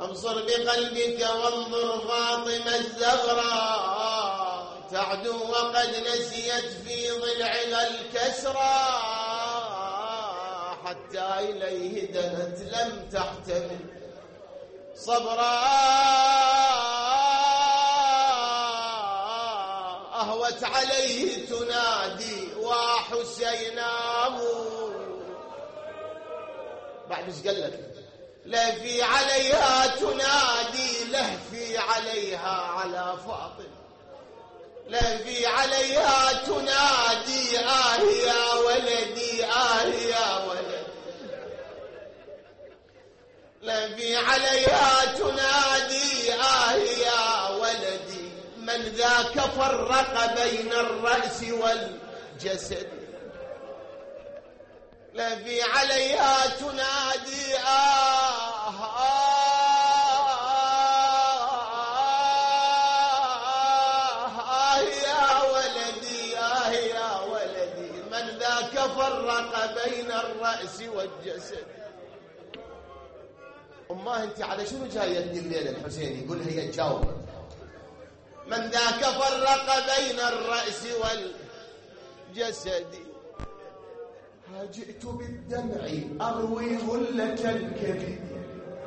ابصر بقلبك وانظر فاطمة الزهراء تعدو وقد نسيت في ضلعها الكسرى حتى إليه دنت لم تحتمل صبرا أهوت عليه تنادي وحسيناه بعد ايش قال لك لهفي عليها تنادي لهفي عليها على فاطمة لهفي عليها تنادي يا ولدي يا ولدي لهفي عليها تنادي يا ولدي من ذاك فرق بين الرأس والجسد لهفي عليها تنادي يا ولدي يا ولدي من ذاك فرق بين الرأس والجسد. أماه أنت على شنو جاية الليلة الحسين يقول هي تجاوب من ذاك فرق بين الرأس والجسد جئت بالدمع أروي غلة الكبد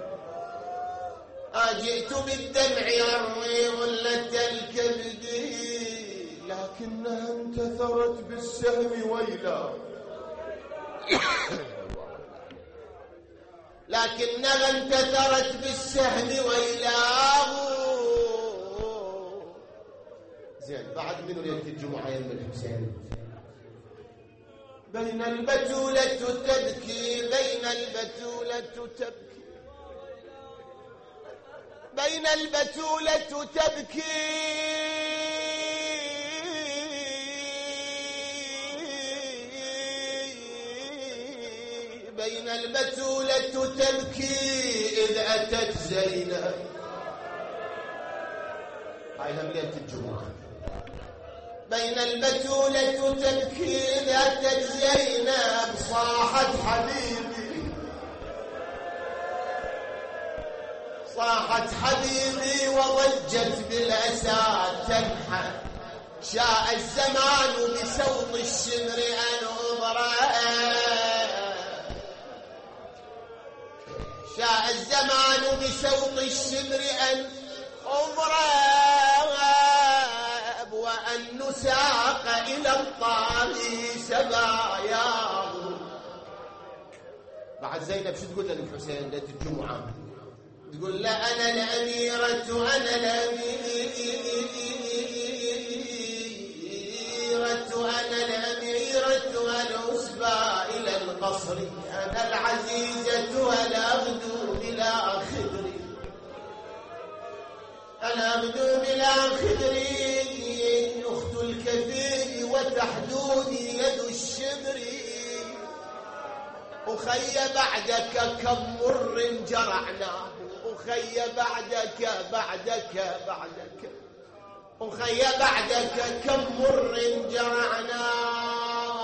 جئت بالدمع أروي غلة الكبد لكنها انتثرت بالسهم ويلا لكنها انتثرت بالسهم ويلاه. زين بعد منو ليلة الجمعة يم الحسين بين البتولة تبكي بين البتولة تبكي بين البتولة تبكي بين البتولة تبكي إذ أتت زينب. هاي هم ليلة الجمعة. بين البتولة تبكي إذ أتت زينب صاحت حبيبي صاحت حبيبي وضجت بالأسى تنحى شاء الزمان بسوط الشمر أن أضرأ شاء الزمان بسوط الشمر أن أضرب وأن نساق إلى الطاغي سباياه. بعد زينب شو تقول للحسين ليلة الجمعة تقول له أنا الأميرة أنا الأميرة الأسبى إلى القصر أنا العزيزة ولا أغدو بلا خدر أنا أغدو بلا خدر أخت الكثير وتحدوني يد الشبر أخي بعدك كم مر جرعناه أخي بعدك أخي بعدك كم مر جرعناه.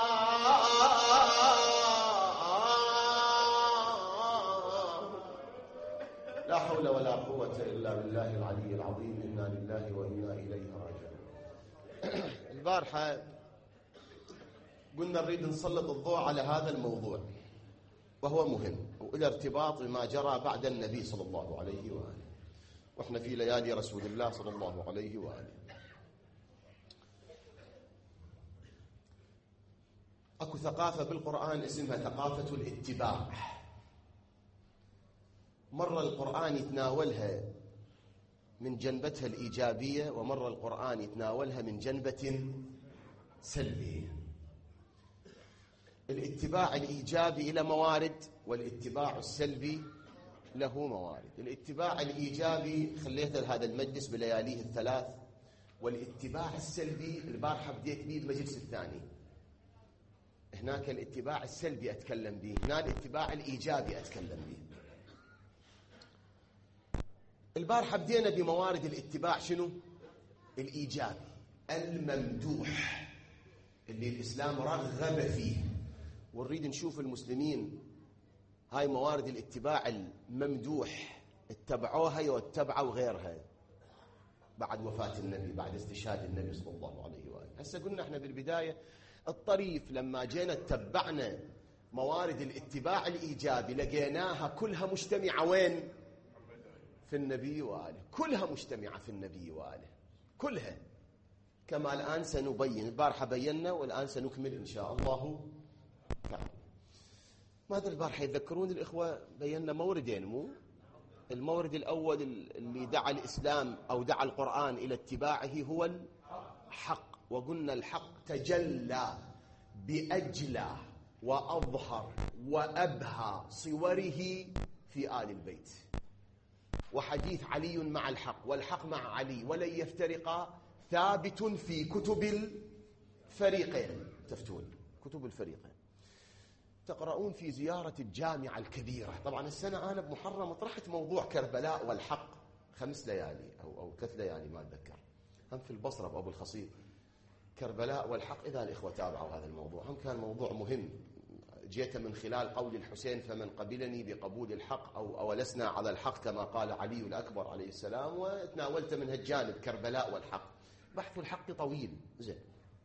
لا حول ولا قوة إلا بالله العلي العظيم. إنا لله وإنا إليه راجعون. البارحة قلنا نريد نسلط الضوء على هذا الموضوع وهو مهم وإلى ارتباط بما جرى بعد النبي صلى الله عليه وآله وإحنا في ليالي رسول الله صلى الله عليه وآله. أكو ثقافة بالقرآن اسمها ثقافة الاتباع. مرة القرآن يتناولها من جنبتها الإيجابية ومرة القرآن يتناولها من جنبة سلبية. الاتباع الإيجابي إلى موارد والاتباع السلبي له موارد. الاتباع الإيجابي خليته لهذا المجلس بلياليه الثلاث والاتباع السلبي البارحة بديت به المجلس الثاني. هناك الاتباع السلبي أتكلم به هنا الاتباع الإيجابي أتكلم به. البارحة بدينا بموارد الاتباع شنو؟ الإيجابي الممدوح اللي الإسلام رغب فيه ونريد نشوف المسلمين هاي موارد الاتباع الممدوح اتبعوها واتبعوا غيرها بعد وفاة النبي، بعد استشهاد النبي صلى الله عليه وآله. هسه قلنا احنا بالبداية الطريف لما جينا اتبعنا موارد الاتباع الإيجابي لقيناها كلها مجتمعة وين؟ في النبي وآله، كلها مجتمعة في النبي وآله، كلها، كما الآن سنبين. البارحة بينا والآن سنكمل إن شاء الله تعالى. ماذا البارحة يذكرون الإخوة؟ بينا موردين، مو المورد الأول اللي دعا الإسلام أو دعا القرآن إلى اتباعه هو الحق، وقلنا الحق تجلى بأجلى وأظهر وأبهى صوره في آل البيت، وحديث علي مع الحق والحق مع علي ولن يفترقا ثابت في كتب الفريقين. تفتون كتب الفريقين، تقرؤون في زيارة الجامعة الكبيرة. طبعا السنة أنا بمحرم طرحت موضوع كربلاء والحق 5 ليالي أو 3 ليالي ما أتذكر، هم في البصرة بأبو الخصيب، كربلاء والحق. إذا الإخوة تابعوا هذا الموضوع، هم كان موضوع مهم. جئت من خلال قول الحسين فمن قبلني بقبول الحق أو لسنا على الحق كما قال علي الأكبر عليه السلام، وتناولت من هالجانب كربلاء والحق. بحث الحق طويل. زين،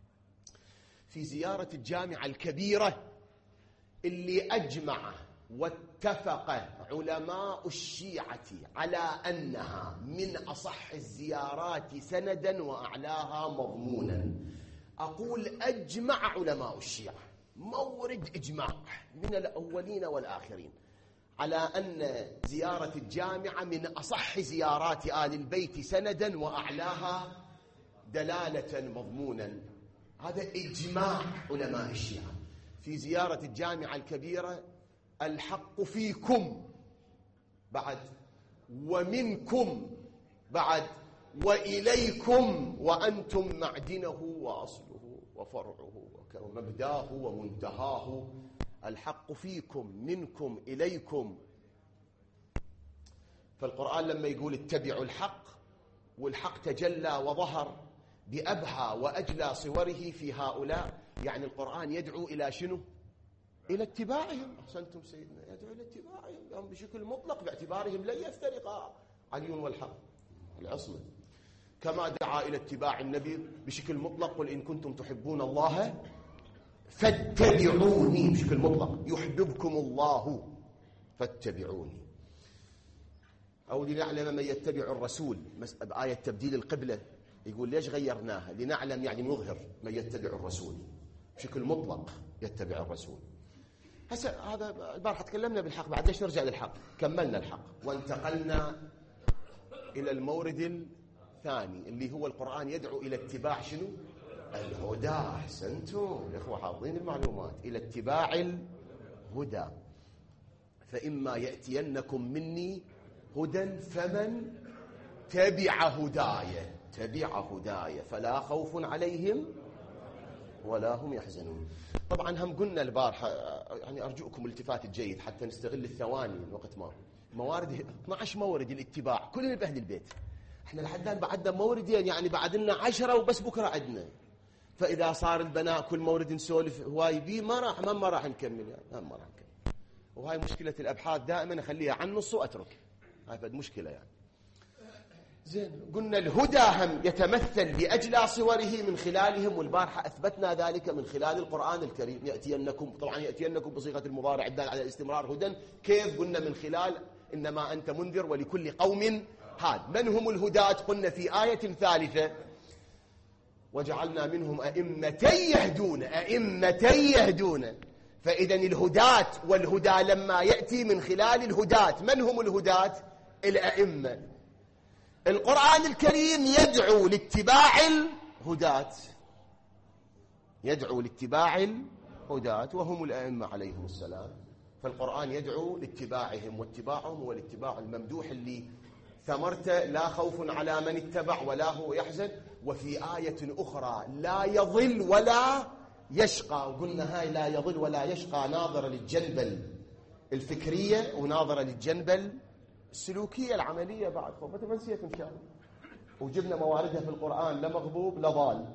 في زيارة الجامعة الكبيرة اللي أجمع واتفق علماء الشيعة على أنها من أصح الزيارات سندا وأعلاها مضمونا. أقول أجمع علماء الشيعة، مورد إجماع من الأولين والآخرين على أن زيارة الجامعة من أصح زيارات آل البيت سندا وأعلاها دلالة مضمونا. هذا إجماع علماء الشيعة. في زيارة الجامعة الكبيرة الحق فيكم بعد، ومنكم بعد، وإليكم، وأنتم معدنه وأصله وفرعه ومبداه ومنتهاه. الحق فيكم، منكم، إليكم. فالقرآن لما يقول اتبعوا الحق، والحق تجلى وظهر بأبهى وأجلى صوره في هؤلاء، يعني القرآن يدعو إلى شنو؟ إلى اتباعهم. أحسنتم سيدنا، يدعو إلى اتباعهم بشكل مطلق باعتبارهم لن يفترقا علي والحق العصمة، كما دعا إلى اتباع النبي بشكل مطلق. قل إن كنتم تحبون الله فاتبعوني بشكل مطلق، يحببكم الله فاتبعوني. أو لنعلم من يتبع الرسول، بآية تبديل القبلة يقول ليش غيرناها؟ لنعلم يعني نظهر من يتبع الرسول بشكل مطلق، يتبع الرسول. هسه هذا البارحة تكلمنا بالحق، بعد ليش نرجع للحق؟ كملنا الحق وانتقلنا إلى المورد الثاني اللي هو القرآن يدعو إلى اتباع شنو؟ الهدى. أحسنتم يا إخوة حافظين المعلومات، إلى اتباع الهدى. فإما يأتينكم مني هدى فمن تبع هداي فلا خوف عليهم ولا هم يحزنون. طبعا هم قلنا البارحة، يعني أرجوكم الالتفات الجيد حتى نستغل الثواني من وقت ما موارد 12 مورد الاتباع كلنا بأهل البيت. احنا لحد الآن بعدنا موردين، يعني بعد لنا 10 وبس بكرة عندنا. فإذا صار البناء كل مورد نسولف هواي بيه ما راح نكمل، يعني ما راح نكمل. وهاي مشكلة الأبحاث، دائما أخليها عن نص وأترك، هاي فد مشكلة يعني. زين، قلنا الهدى هم يتمثل بأجلى صوره من خلالهم، والبارحة أثبتنا ذلك من خلال القرآن الكريم. يأتينكم، طبعا يأتينكم بصيغة المضارع الدال على الاستمرار هدى. كيف؟ قلنا من خلال إنما أنت منذر ولكل قوم هاد. من هم الهداة؟ قلنا في آية ثالثة وجعلنا منهم أئمة يهدون. فإذا الهداة والهدى لما يأتي من خلال الهداة. من هم الهداة؟ الأئمة. القرآن الكريم يدعو لاتباع الهداة، وهم الأئمة عليهم السلام. فالقرآن يدعو لاتباعهم، واتباعهم هو الاتباع الممدوح اللي ثمرته لا خوف على من اتبع ولا هو يحزن. وفي آية أخرى لا يضل ولا يشقى. وقلنا هاي لا يضل ولا يشقى ناظرة للجنبة الفكرية وناظرة الجنبة السلوكية العملية. بعد فمتى ما نسيت إن شاء الله، وجبنا مواردها في القرآن: لا مغضوب لا ضال،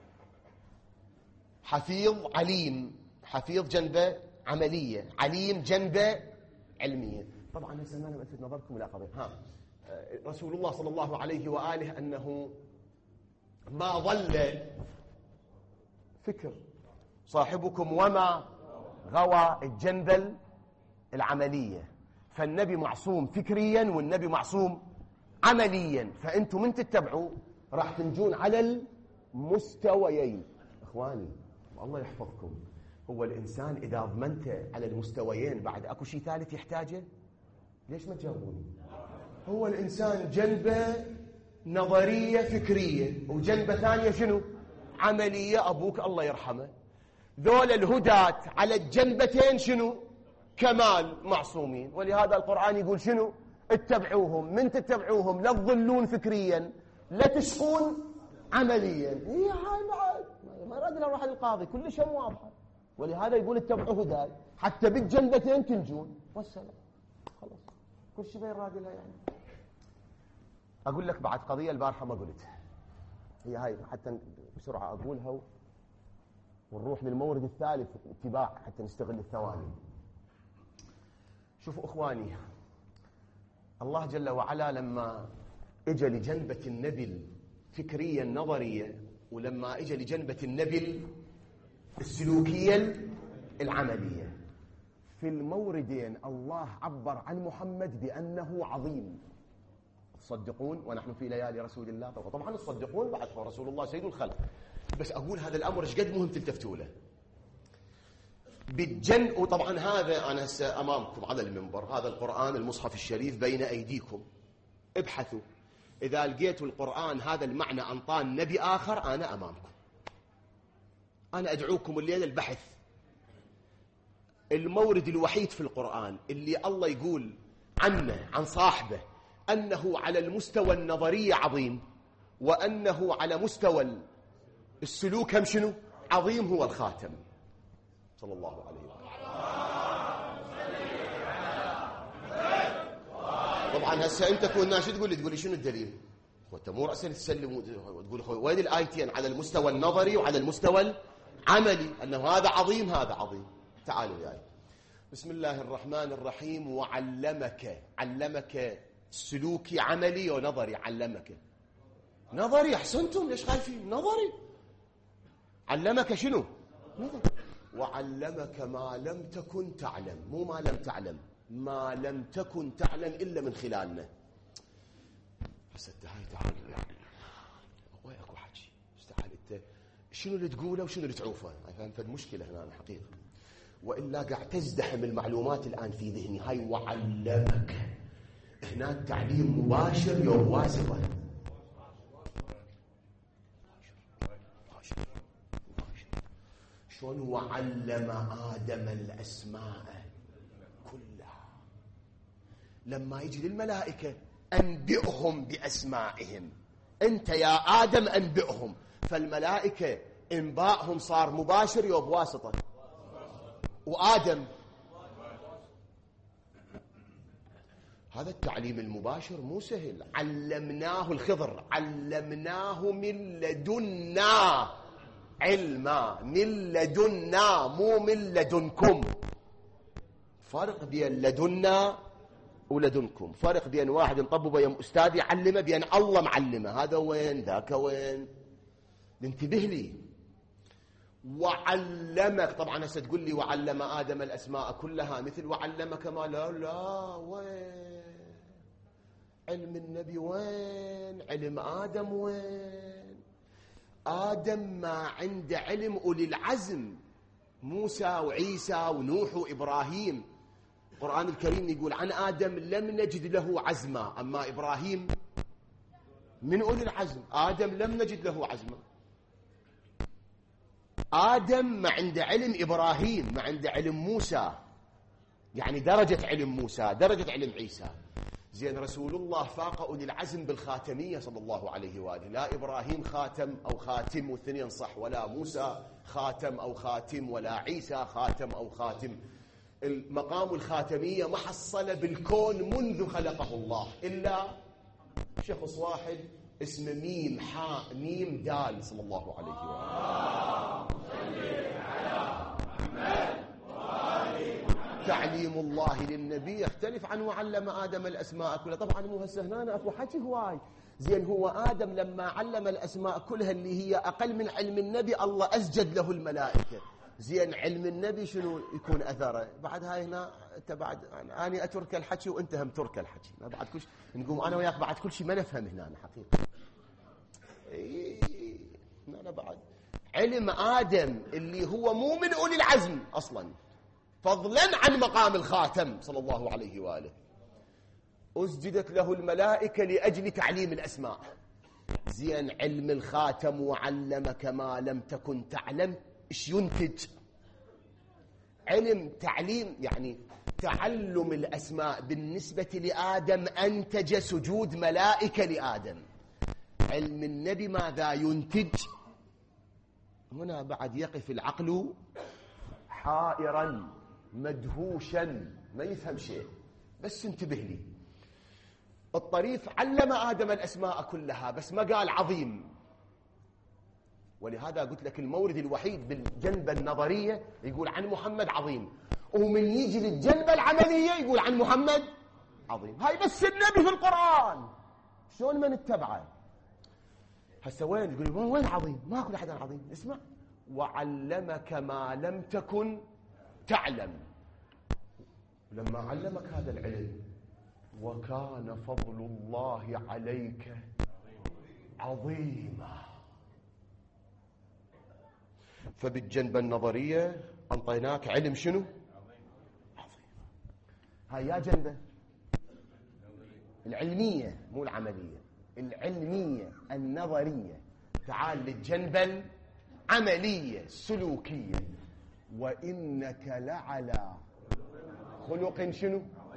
حفيظ عليم. حفيظ جنبة عملية، عليم جنبة علمية. طبعا هسه أنا ألفت نظركم إلى قضية رسول الله صلى الله عليه وآله أنه ما ظل فكر صاحبكم وما غوى الجندل العملية، فالنبي معصوم فكريا والنبي معصوم عمليا، فأنتم من تتبعوا راح تنجون على المستويين. إخواني الله يحفظكم، هو الإنسان إذا ضمنته على المستويين بعد أكو شيء ثالث يحتاجه؟ ليش ما تجاوبوني؟ هو الإنسان جنبه نظرية فكرية وجنبه ثانية شنو؟ عملية. أبوك الله يرحمه، ذول الهداة على الجنبتين شنو؟ كمال معصومين. ولهذا القرآن يقول شنو؟ اتبعوهم. من تتبعوهم لا تضلون فكريا لا تشقون عمليا. هي هاي بعد ما يراد له روح للقاضي، كل شيء واضحة. ولهذا يقول اتبعوا هداة حتى بالجنبتين تنجون والسلام. خلاص كل شيء يراد لها. يعني أقول لك بعد قضية البارحة ما قلتها، هي هاي حتى بسرعة أقولها ونروح للمورد الثالث اتباع حتى نستغل الثواني. شوفوا إخواني، الله جل وعلا لما اجى لجنبة النبي الفكرية النظرية، ولما اجى لجنبة النبي السلوكية العملية، في الموردين الله عبر عن محمد بأنه عظيم. تصدقون ونحن في ليالي رسول الله؟ طبعا تصدقون بعد رسول الله سيد الخلق، بس أقول هذا الأمر ايش قد مهم تلتفتوا له وطبعا هذا أنا هسه أمامكم على المنبر، هذا القرآن المصحف الشريف بين أيديكم، ابحثوا إذا لقيتوا القرآن هذا المعنى أنطان نبي آخر أنا أمامكم. أنا أدعوكم الليلة البحث. المورد الوحيد في القرآن اللي الله يقول عنه عن صاحبه أنه على المستوى النظري عظيم وأنه على مستوى السلوك هم شنو عظيم، هو الخاتم صلى الله عليه وسلم. طبعا هسه انت كنا شو تقول لي شنو الدليل؟ وانت مو راسا تسلم وتقول وين الايتين على المستوى النظري وعلى المستوى العملي انه هذا عظيم هذا عظيم. تعالوا وياي. بسم الله الرحمن الرحيم. علمك سلوكي عملي ونظري. علمك نظري، احسنتم ليش خايفين؟ نظري. علمك شنو؟ نظري. وعلمك ما لم تكن تعلم، مو ما لم تعلم، ما لم تكن تعلم إلا من خلالنا. بس انت هاي تعال يعني وين اكو حكي؟ استعال انت شنو اللي تقوله وشنو اللي تعوفه؟ فهمت المشكلة هنا الحقيقة، وإلا قاعد تزدحم المعلومات الآن في ذهني. هاي وعلمك هناك تعليم مباشر يوم واسطة. شلون وعلم آدم الأسماء كلها. لما يجي للملائكة أنبئهم بأسمائهم، أنت يا آدم أنبئهم، فالملائكة إنباءهم صار مباشر يوم واسطة. وآدم هذا التعليم المباشر مو سهل. علمناه الخضر، علمناه من لدنا علما، من لدنا مو من لدنكم. فرق بين لدنا ولدنكم، فرق بين واحد نطببه يا أستاذ يعلمه بين الله معلمه. هذا وين ذاك وين؟ انتبه لي. وعلمك، طبعا هسه تقول لي وعلم آدم الأسماء كلها مثل وعلمك ما لا وين؟ علم النبي وين؟ علم آدم وين؟ آدم ما عنده علم أولي العزم، موسى وعيسى ونوح وإبراهيم. القرآن الكريم يقول عن آدم لم نجد له عزما، أما إبراهيم من أولي العزم، آدم لم نجد له عزما. آدم ما عنده علم إبراهيم، ما عنده علم موسى، يعني درجة علم موسى درجة علم عيسى. زين رسول الله فاق أولي العزم بالخاتمية صلى الله عليه وآله. لا إبراهيم خاتم أو خاتم واثنين صح، ولا موسى خاتم أو خاتم، ولا عيسى خاتم أو خاتم. المقام الخاتمية محصلة بالكون منذ خلقه الله، إلا شخص واحد اسمه ميم حاء ميم دال صلى الله عليه وآله. تعليم الله للنبي يختلف عن وعلم آدم الأسماء كلها. طبعا مو هسه هنا أكو حكي هواي. زين هو آدم لما علم الأسماء كلها اللي هي أقل من علم النبي الله أسجد له الملائكة. زين علم النبي شنو يكون أثره؟ بعد هاي هنا أنت بعد أنا أترك الحكي وأنت هم ترك الحكي، ما بعد كل شيء نقوم أنا وياك بعد كل شيء ما نفهم هنا حقيقة. أنا بعد علم آدم اللي هو مو من أولي العزم أصلا، فضلا عن مقام الخاتم صلى الله عليه وآله، أسجدت له الملائكة لأجل تعليم الأسماء. زين علم الخاتم وعلمك ما لم تكن تعلم، إيش ينتج؟ علم تعليم يعني تعلم الأسماء بالنسبة لآدم أنتج سجود ملائكة لآدم. علم النبي ماذا ينتج؟ هنا بعد يقف العقل حائرا مدهوشا ما يفهم شيء. بس انتبه لي، الطريف علم آدم الأسماء كلها بس ما قال عظيم. ولهذا قلت لك المورد الوحيد بالجنبة النظرية يقول عن محمد عظيم، ومن يجي للجنبة العملية يقول عن محمد عظيم. هاي بس النبي في القرآن، شلون من اتبعه؟ هسه وين يقول وين عظيم؟ ماكو أحد عظيم. اسمع، وعلمك ما لم تكن تعلم. لما علمك هذا العلم وكان فضل الله عليك عظيما. فبالجنبة النظرية أنطيناك علم شنو؟ عظيم. هاي يا جنبة العلمية مو العملية، العلمية النظرية. تعال للجنبة العملية السلوكية، وإنك لعلى خلق شنو؟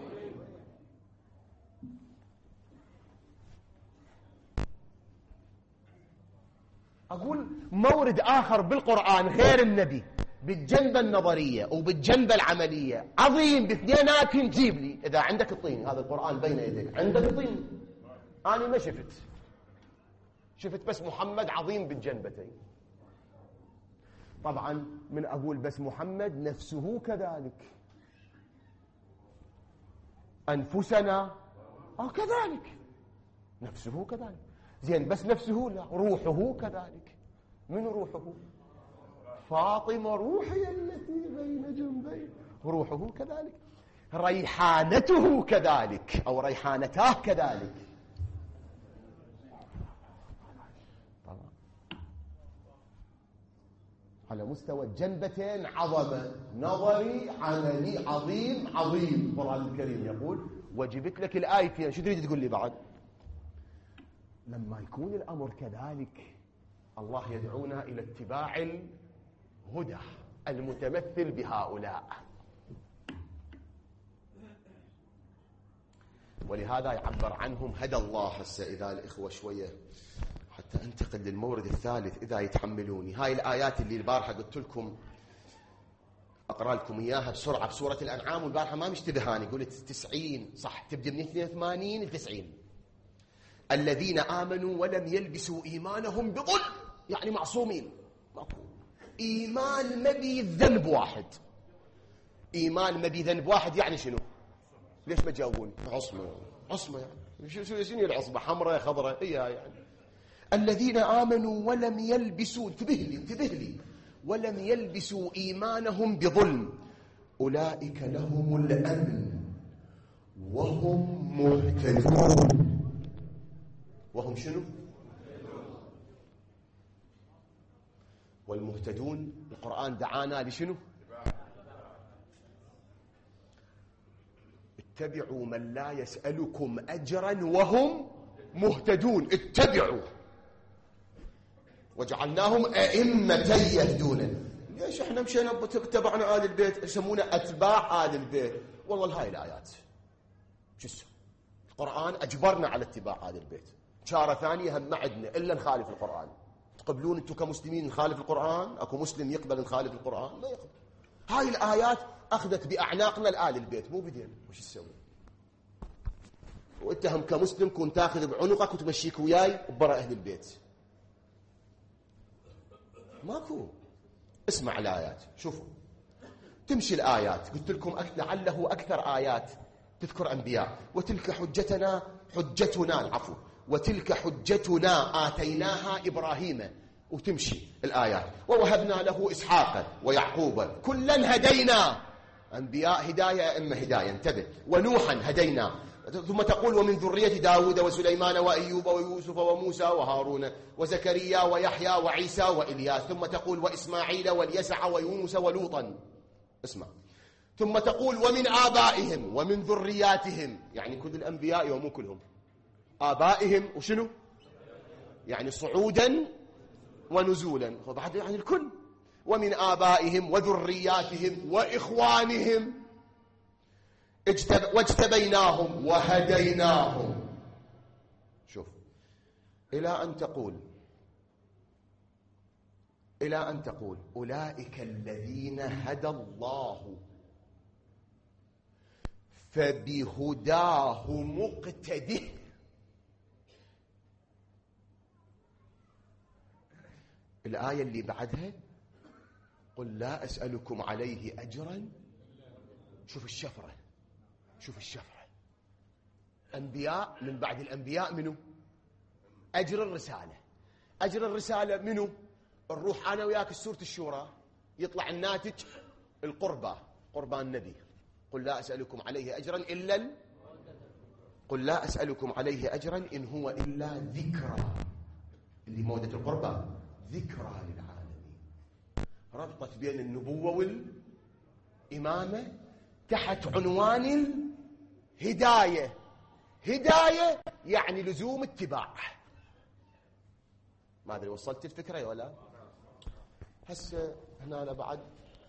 أقول مورد آخر بالقرآن غير النبي بالجنبة النظرية وبالجنبة العملية عظيم باثنينات. جيب لي إذا عندك الطين، هذا القرآن بين يديك عندك الطين. أنا ما شفت بس محمد عظيم بالجنبتين. طبعا من أقول بس محمد نفسه كذلك، أنفسنا كذلك، نفسه كذلك. زين بس نفسه لا، روحه كذلك. من روحه؟ فاطمة روحي التي بين جنبي، روحه كذلك. ريحانته كذلك أو ريحانتاه كذلك. طبعا على مستوى الجنبتين عظمة، نظري عملي، عظيم عظيم. القرآن الكريم يقول وجبت لك الآيتين، شو تريد تقول لي بعد؟ لما يكون الأمر كذلك الله يدعونا إلى اتباع الهدى المتمثل بهؤلاء. ولهذا يعبر عنهم هدى الله. هسه إذا الإخوة شوية حتى أنتقل للمورد الثالث إذا يتحملوني. هاي الآيات اللي البارحة قلت لكم أقرأ لكم إياها بسرعة بسورة الأنعام، والبارحة ما مشتبهاني قلت 90 صح، تبدأ من 82 ل 90. الذين آمنوا ولم يلبسوا إيمانهم بظلم، يعني معصومين. إيمان مبي ذنب واحد. إيمان مبي ذنب واحد يعني شنو؟ ليش ما تجاوبون؟ عصمة يعني شنو العصمة؟ حمراء خضراء هي يعني. الذين آمنوا ولم يلبسوا، انتبه لي ولم يلبسوا إيمانهم بظلم أولئك لهم الأمن وهم مهتدون. وهم شنو؟ والمهتدون القرآن دعانا لشنو؟ اتبعوا من لا يسألكم أجرا وهم مهتدون. اتبعوا وجعلناهم أئمة يهدون. ليش احنا مشينا اتبعنا آل البيت؟ يسمونا أتباع آل البيت. والله هاي الآيات شو اسمه؟ القرآن أجبرنا على اتباع آل البيت. شارة ثانية هم ما عندنا إلا نخالف القرآن. تقبلون أنتم كمسلمين نخالف القرآن؟ أكو مسلم يقبل نخالف القرآن؟ ما يقبل. هاي الآيات أخذت بأعناقنا لآل البيت، مو بدين. وش تسوي؟ وأنت هم كمسلم كنت تاخذ بعنقك وتمشيك وياي وبرا أهل البيت. ماكو. اسمع الآيات، شوفوا. تمشي الآيات. قلت لكم لعله أكثر آيات تذكر أنبياء. وتلك حجتنا العفو، وتلك حجتنا آتيناها إبراهيم، وتمشي الآيات. ووهبنا له إسحاق ويعقوب كلا هدينا. أنبياء هداية، أما هداية، انتبه. ونوحا هدينا. ثم تقول ومن ذرية داود وسليمان وأيوب ويوسف وموسى وهارون وزكريا ويحيى وعيسى وإلياس. ثم تقول وإسماعيل واليسع ويونس ولوطا. اسمع. ثم تقول ومن آبائهم ومن ذرياتهم، يعني كل الأنبياء ومو كلهم. آبائهم وشنو؟ يعني صعودا ونزولا، بعد يعني الكل. ومن آبائهم وذرياتهم وإخوانهم واجتبيناهم وهديناهم. شوف، إلى أن تقول أولئك الذين هدى الله فبهداه مقتده. الآية اللي بعدها قل لا أسألكم عليه أجرا. شوف الشفرة، شوف الشفرة. أنبياء من بعد الأنبياء منو؟ أجر الرسالة. أجر الرسالة منو؟ الروح. أنا وياك سورة الشورى يطلع الناتج القربى، قربان النبي. قل لا أسألكم عليه أجرا إلا قل لا أسألكم عليه أجرا إن هو إلا ذكرى. اللي مودة القربى ذكرى للعالمين. ربطت بين النبوة والإمامة تحت عنوان الهداية. هداية يعني لزوم اتباع. ما أدري وصلت الفكرة ولا؟ هسه هنا أنا بعد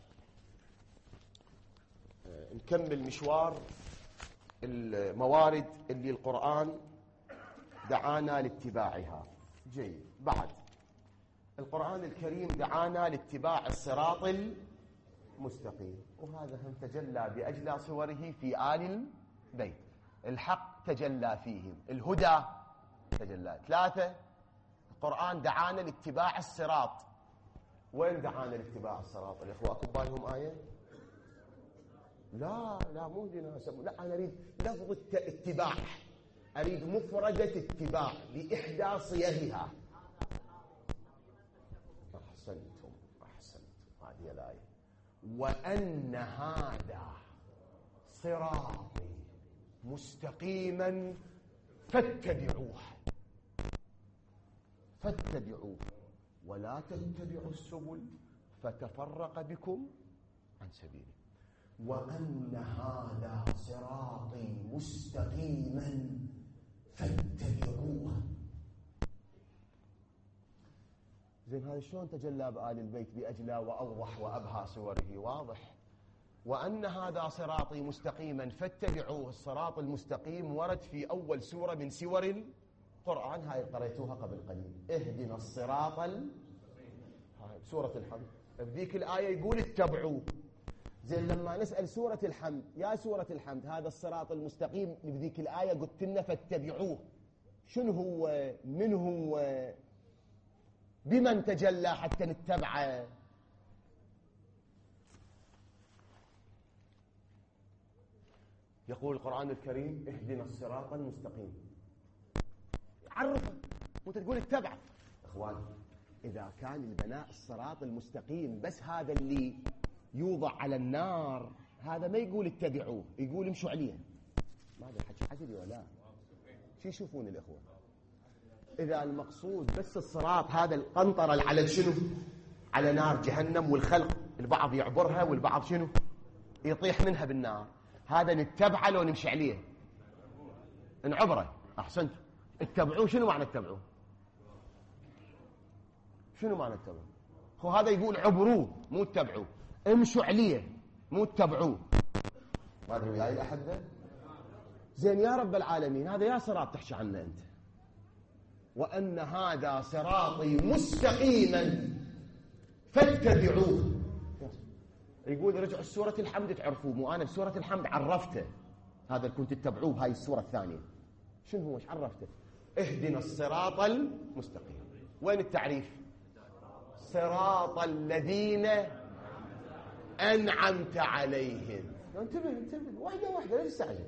نكمل مشوار الموارد اللي القرآن دعانا لاتباعها. جيد. بعد القرآن الكريم دعانا لاتباع الصراط المستقيم، وهذا هم تجلى بأجلى صوره في آل البيت. الحق تجلى فيهم، الهدى تجلى. 3. القرآن دعانا لاتباع الصراط. وين دعانا لاتباع الصراط؟ الإخوة أكو بالهم آية؟ لا مو هنا. لا، أنا أريد لفظ اتباع، أريد مفردة اتباع بإحدى صيغها. أحسنتم. هذه الآية. وأن هذا صراطي مستقيما فاتبعوه ولا تتبعوا السبل فتفرق بكم عن سبيله. وأن هذا صراطي مستقيما فاتبعوه. زين، هذا شلون تجلى بآل البيت بأجلى وأوضح وأبهى صوره؟ واضح. وأن هذا صراطي مستقيما فاتبعوه. الصراط المستقيم ورد في أول سورة من سور القرآن، هاي قريتوها قبل قليل. اهدنا الصراط هاي سورة الحمد. بذيك الآية يقول اتبعوه. زين، لما نسأل سورة الحمد، يا سورة الحمد هذا الصراط المستقيم بذيك الآية قلت لنا فاتبعوه، شنو هو؟ من هو؟ بمن تجلى حتى نتبعه؟ يقول القرآن الكريم اهدنا الصراط المستقيم. عرفه، وانت تقول اتبعه. اخوان، اذا كان البناء الصراط المستقيم بس هذا اللي يوضع على النار، هذا ما يقول اتبعوه، يقول امشوا عليه. ما هذا الحكي حجري ولا شو يشوفون الاخوه؟ اذا المقصود بس الصراط هذا القنطره اللي على شنو؟ على نار جهنم، والخلق البعض يعبرها والبعض شنو؟ يطيح منها بالنار. هذا نتبعه لو نمشي عليه؟ نعبره. احسنت. اتبعوه. شنو معنى اتبعوه؟ شنو معنى اتبعوه؟ هو هذا يقول عبروه مو اتبعوه، امشوا عليه مو اتبعوه. ما ادري وياي الاحبه. زين يا رب العالمين، هذا يا صراط تحكي عنه انت. وان هذا صراطي مستقيما فاتبعوه. يقول رجعوا سورة الحمد تعرفوه، مو أنا بسورة الحمد عرفته هذا اللي كنت تتبعوه بهاي السورة الثانية. شنو هو؟ ايش عرفته؟ اهدنا الصراط المستقيم. وين التعريف؟ صراط الذين أنعمت عليهم. انتبه واحدة لا تستعجل.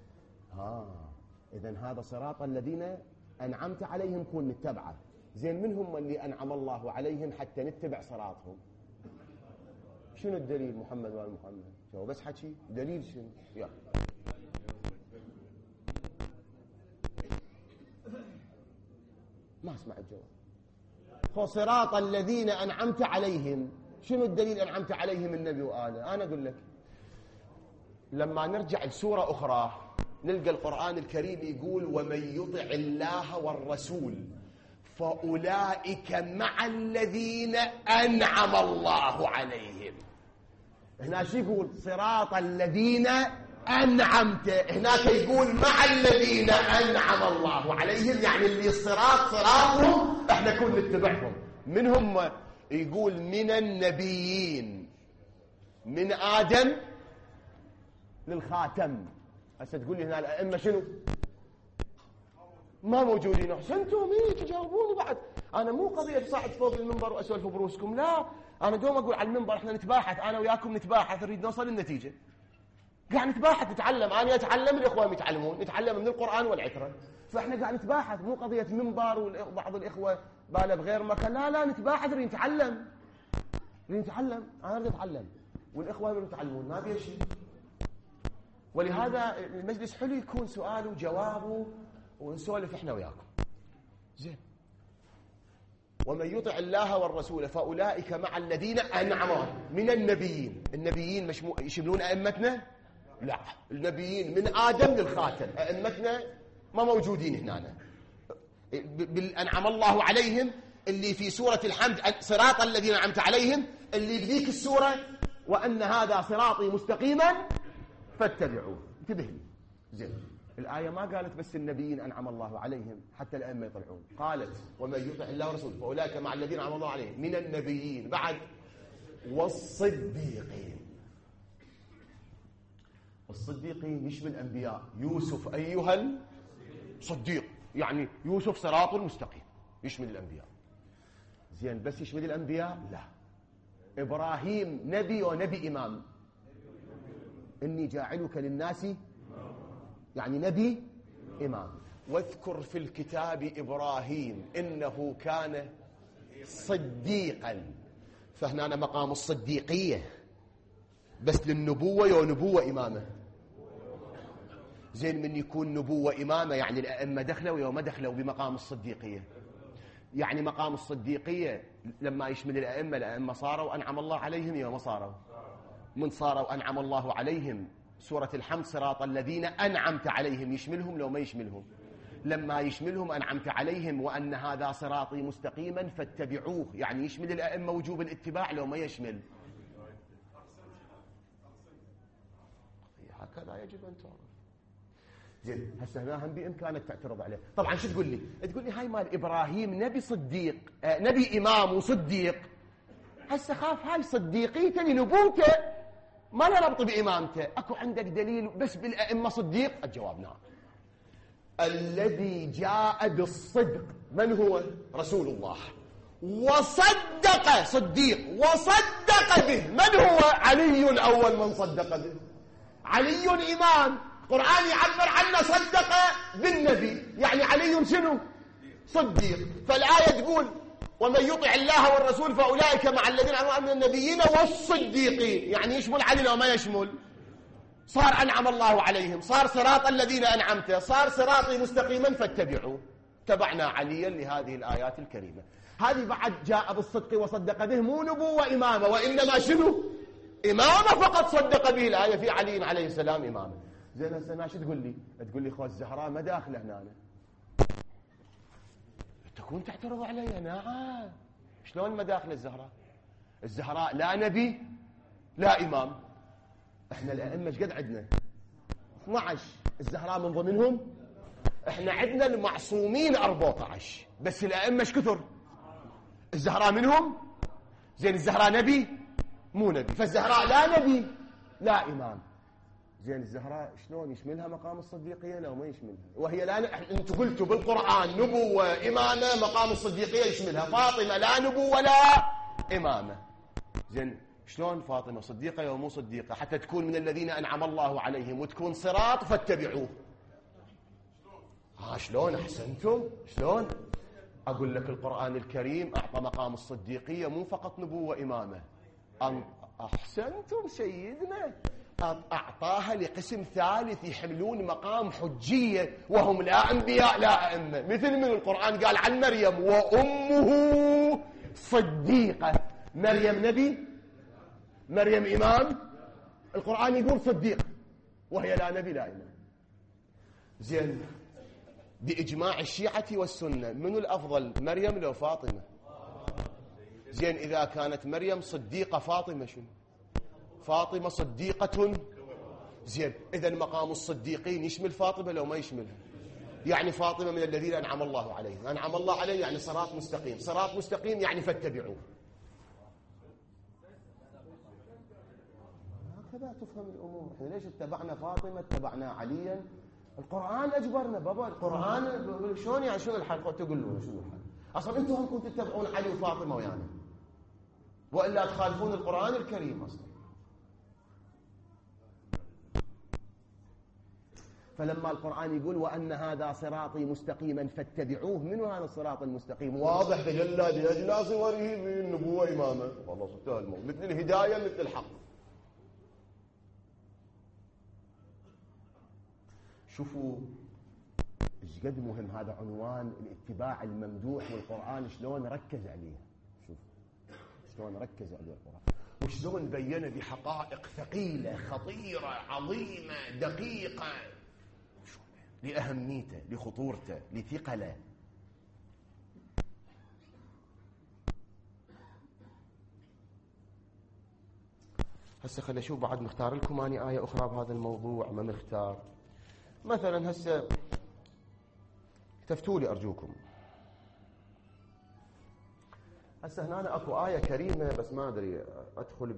إذن هذا صراط الذين أنعمت عليهم كون نتبعه. زين من هم اللي أنعم الله عليهم حتى نتبع صراطهم؟ شنو الدليل؟ محمد وآل محمد. شو بس حكي دليل شنو؟ يا ما اسمع الجواب. فصراط الذين أنعمت عليهم، شنو الدليل أنعمت عليهم النبي وآله؟ أنا أقول لك، لما نرجع لسورة أخرى نلقى القرآن الكريم يقول ومن يطع الله والرسول فأولئك مع الذين أنعم الله عليهم. هنا شو يقول؟ صراط الذين أنعمت، هناك يقول مع الذين أنعم الله عليهم، يعني اللي صراطهم احنا كون نتبعهم. من هم؟ يقول من النبيين من آدم للخاتم. هسه تقول لي هنا الأئمة شنو؟ ما موجودين. احسنتم تجاوبوني بعد. أنا مو قضية صاعد فوق المنبر وأسولف بروسكم، لا، أنا دوم أقول على المنبر احنا نتباحث، أنا وياكم نتباحث، نريد نوصل للنتيجة. قاعد نتباحث نتعلم، أنا أتعلم، الإخوة يتعلمون، نتعلم من القرآن والعترة. فإحنا قاعد نتباحث، مو قضية منبر وبعض الإخوة باله بغير مكان، لا نتباحث، نريد نتعلم. أنا أريد أتعلم والإخوة يريدون يتعلمون، ما بيه شيء. ولهذا المجلس حلو يكون سؤال وجواب ونسولف إحنا وياكم. زين. ومن يطع الله والرسول فأولئك مع الذين أنعم من النبيين. النبيين يشملون أئمتنا؟ لا، النبيين من آدم للخاتم، أئمتنا ما موجودين هنا. بالأنعم الله عليهم اللي في سورة الحمد، صراط الذين أنعمت عليهم، اللي بذيك السورة وأن هذا صراطي مستقيما فاتبعوه. انتبه لي. زين. الآية ما قالت بس النبيين أنعم الله عليهم حتى الأئمة يطلعون، قالت ومن يطع الله ورسوله فأولئك مع الذين أنعم الله عليهم من النبيين بعد والصديقين. الصديقين يشمل الأنبياء. يوسف أيها الصديق، يعني يوسف صراط المستقيم، يشمل الأنبياء. زين، بس يشمل الأنبياء؟ لا. إبراهيم نبي ونبي إمام. إني جاعلك للناس، يعني نبي إمام. واذكر في الكتاب إبراهيم إنه كان صديقا. فهنا مقام الصديقية بس للنبوة ونبوة إمامة. زين، من يكون نبوة إمامة يعني الأئمة دخلوا ويوم دخلوا بمقام الصديقية. يعني مقام الصديقية لما يشمل الأئمة صاروا أنعم الله عليهم يوم صاروا. من صاروا أنعم الله عليهم سورة الحمد صراط الذين أنعمت عليهم يشملهم لو ما يشملهم. لما يشملهم أنعمت عليهم وأن هذا صراطي مستقيما فاتبعوه، يعني يشمل الأئمة وجوب الاتباع لو ما يشمل. هكذا يجب أن تعرف. زين، هسه هنا هم بإمكانك تعترض عليه. طبعا شو تقول لي؟ تقول لي هاي مال إبراهيم نبي صديق، نبي إمام وصديق. هسه خاف هاي صديقيته لنبوته ما له ربط بإمامته. أكو عندك دليل بس بالأئمة صديق؟ الجواب نعم. الذي جاء بالصدق من هو؟ رسول الله. وصدق، صديق وصدق به من هو؟ علي أول من صدق به. علي إمام، القرآن يعبر عنه صدق بالنبي، يعني علي شنو؟ صديق. فالآية تقول ومن يطع الله والرسول فأولئك مع الذين أنعم من النبيين والصديقين، يعني يشمل علي وما يشمل. صار أنعم الله عليهم، صار صراط الذين أنعمته، صار صراطي مستقيما فاتبعوه. تبعنا عليا لهذه الآيات الكريمة. هذه بعد جاء بالصدق وصدق به، مو نبوة إمامة، وإنما شنو؟ إمامة فقط صدق به الآية في علي عليه السلام إمامة. زين، هسه شو تقول لي؟ تقول لي اخوة الزهراء ما داخله هنا. تكون تعترض علي؟ نعم. شلون ما داخله الزهراء؟ الزهراء لا نبي لا إمام. احنا الأئمة ايش قد عندنا؟ 12. الزهراء من ضمنهم. احنا عندنا المعصومين 14 بس الأئمة ايش كثر؟ الزهراء منهم. زين، الزهراء نبي؟ مو نبي. فالزهراء لا نبي لا إمام. زين، الزهراء شلون يشملها مقام الصديقية لو ما يشملها؟ وهي لا انتم قلتوا بالقرآن نبوة إمامة، مقام الصديقية يشملها. فاطمة لا نبوة لا إمامة. زين، شلون فاطمة صديقة أو مو صديقة حتى تكون من الذين أنعم الله عليهم وتكون صراط فاتبعوه؟ شلون؟ أحسنتم. شلون؟ أقول لك القرآن الكريم أعطى مقام الصديقية مو فقط نبوة إمامة، أحسنتم سيدنا، أعطاها لقسم ثالث يحملون مقام حجية وهم لا أنبياء لا أئمة، مثل من القرآن قال عن مريم وأمه صديقة. مريم نبي؟ مريم إمام؟ القرآن يقول صديقة وهي لا نبي لا إمام. زين، بإجماع الشيعة والسنة من الأفضل، مريم لو فاطمة؟ زين، إذا كانت مريم صديقة فاطمة شنو؟ فاطمة صديقة. زين، إذن مقام الصديقين يشمل فاطمة لو ما يشملها؟ يعني فاطمة من الذين أنعم الله عليهم، أنعم الله عليه يعني صراط مستقيم، صراط مستقيم يعني فاتبعوه. هكذا تفهم الأمور. احنا ليش اتبعنا فاطمة اتبعنا عليا؟ القرآن أجبرنا بابا. القرآن شلون يعني؟ شنو الحل؟ تقولون شنو الحل؟ أصلا أنتم هم كنتوا تتبعون علي وفاطمة ويانا، وإلا تخالفون القرآن الكريم أصلا. فلما القرآن يقول وأن هذا صراطي مستقيما فاتبعوه، منو هذا الصراط المستقيم؟ واضح تجلى بأجلى صوره بالنبوة إمامة. والله صدقها الموت مثل الهداية مثل الحق. شوفوا ايش قد مهم هذا عنوان الاتباع الممدوح، والقرآن شلون ركز عليه. شوف شلون ركز عليه القرآن، وشلون بينه بحقائق ثقيلة خطيرة عظيمة دقيقة لأهميته لخطورته لثقله. هسه خلي اشوف بعد مختار لكم اني آية أخرى بهذا الموضوع ما مختار. مثلا هسه تفتوا لي أرجوكم. هسه هنا اكو آية كريمة بس ما أدري أدخل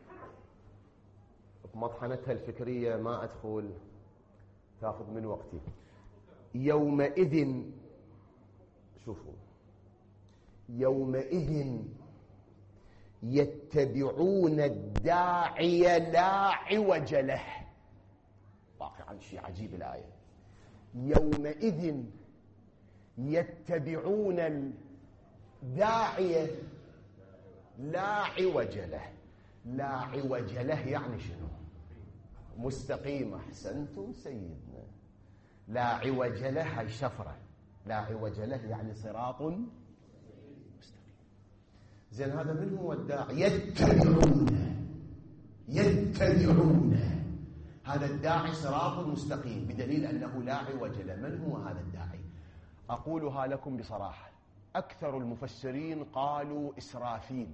بمطحنتها الفكرية، ما أدخل تأخذ من وقتي. يومئذ، شوفوا، يومئذ يتبعون الداعي لا عوج له. واقعا شيء عجيب الآية. يومئذ يتبعون الداعي لا عوج له. لا عوج له يعني شنو؟ مستقيم. أحسنتم سيدنا. لا عوج له هاي شفرة، لا عوج له يعني صراط مستقيم. زين، هذا من هو الداعي؟ يتبعون هذا الداعي صراط مستقيم بدليل أنه لا عوج له. من هو هذا الداعي؟ أقولها لكم بصراحة، أكثر المفسرين قالوا إسرافيل،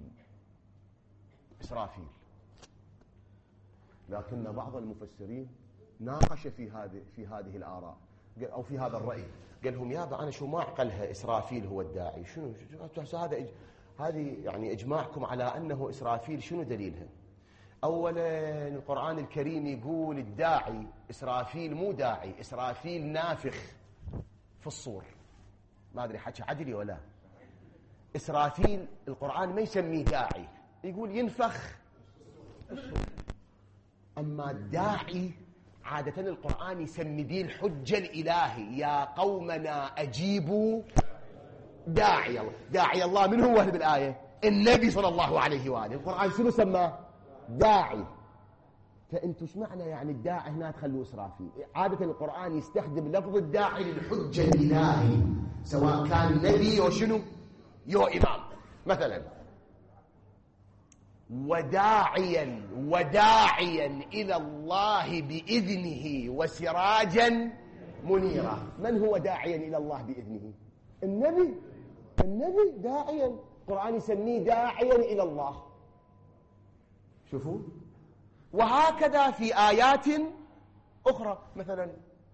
لكن بعض المفسرين ناقش في هذه الآراء أو في هذا الرأي. قال لهم يابا أنا شو ما أعقلها إسرافيل هو الداعي؟ شنو هذه يعني إجماعكم على أنه إسرافيل شنو دليلها؟ أولا القرآن الكريم يقول الداعي إسرافيل مو داعي، إسرافيل نافخ في الصور. ما أدري حكي عدلي ولا. إسرافيل القرآن ما يسميه داعي، يقول ينفخ الصور. أما الداعي عادة القرآن يسمي به الحجة الإلهي. يا قومنا أجيبوا داعي الله. داعي الله من هو بالآية؟ النبي صلى الله عليه وآله. القرآن شنو سماه؟ داعي. فأنتوا ايش معنى يعني الداعي هنا تخلوه إسرافيل؟ عادة القرآن يستخدم لفظ الداعي للحجة الإلهي سواء كان نبي أو شنو يو إمام. مثلا وداعيا إلى الله بإذنه وسراجا منيرا. من هو داعيا إلى الله بإذنه؟ النبي داعيا. القرآن يسميه داعيا إلى الله. شوفوا، وهكذا في آيات أخرى. مثلا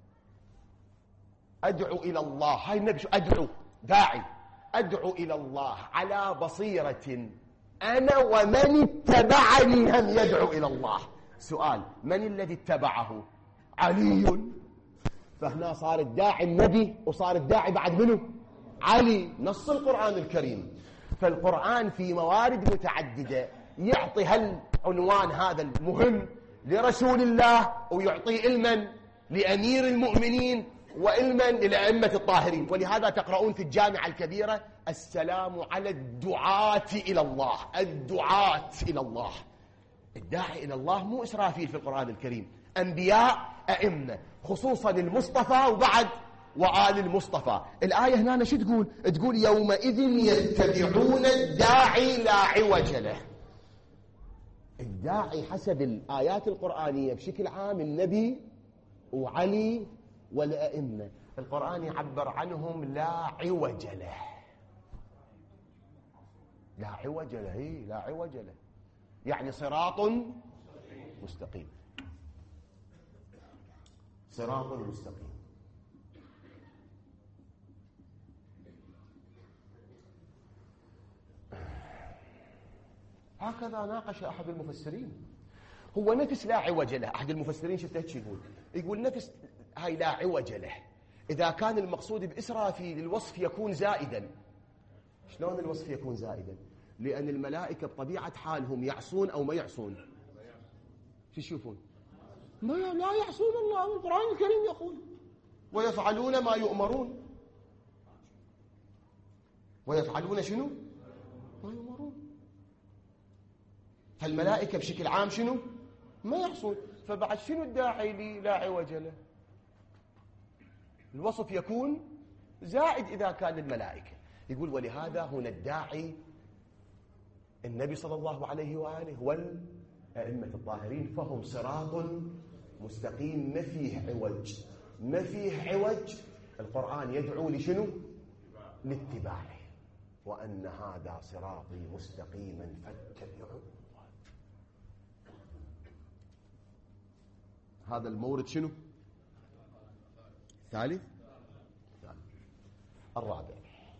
أدعو إلى الله، هاي النبي شو أدعو؟ داعي. أدعو إلى الله على بصيرة أنا ومن اتبعني هم يدعو إلى الله. سؤال، من الذي اتبعه؟ علي. فهنا صار الداعي النبي وصار الداعي بعد منه علي، نص القرآن الكريم. فالقرآن في موارد متعددة يعطي هالعنوان هذا المهم لرسول الله، ويعطيه علما لأمير المؤمنين وعلما للأئمة الطاهرين. ولهذا تقرؤون في الجامعة الكبيرة: السلام على الدعاة إلى الله. الدعاة إلى الله، الداعي إلى الله مو إسرافيل في القرآن الكريم، أنبياء أئمة، خصوصا المصطفى وبعد وآل المصطفى. الآية هنا شو تقول؟ تقول: يومئذ يتبعون الداعي لا عوج له. الداعي حسب الآيات القرآنية بشكل عام النبي وعلي والأئمة. القرآن يعبر عنهم لا عوج له. لا عوج له، لا عوج له، يعني صراط مستقيم. صراط مستقيم. هكذا ناقش أحد المفسرين. هو نفس لا عوج له. أحد المفسرين شفته هيك يقول نفس هاي لا عوج له إذا كان المقصود بإسرافيل الوصف يكون زائدا. شلون الوصف يكون زائدا؟ لأن الملائكة بطبيعة حالهم يعصون أو ما يعصون. شو يشوفون؟ لا يعصون الله. القرآن الكريم يقول: ويفعلون ما يؤمرون. ويفعلون شنو؟ ما يؤمرون. فالملائكة بشكل عام شنو؟ ما يعصون. فبعد شنو الداعي لي لا عوج له؟ الوصف يكون زائد إذا كان الملائكة. يقول: ولهذا هنا الداعي النبي صلى الله عليه وآله والأئمة الطاهرين، فهم صراط مستقيم ما فيه عوج. ما فيه عوج. القرآن يدعو لشنو؟ لاتباعه. وأن هذا صراطي مستقيما فاتبعوه. هذا المورد شنو؟ ثالث. الرابع.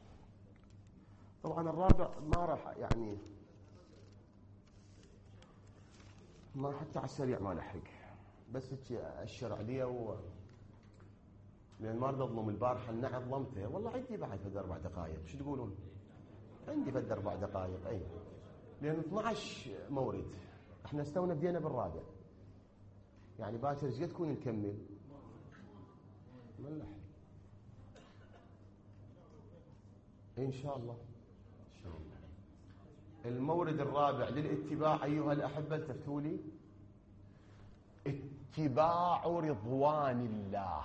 طبعا الرابع ما راح يعني ما حتى على السريع ما لحق، بس اشر عليه لان ما اريد اظلم. البارحه النعم ظلمته والله. عندي بعد فد 4 دقائق. شو تقولون؟ عندي فد 4 دقائق. اي لان 12 مورد. احنا استونا بدينا بالرابع، يعني باكر ايش تكون نكمل؟ ما نلحق ان شاء الله. ان شاء الله. المورد الرابع للاتباع ايها الاحبه، التفتوا لي: اتباع رضوان الله.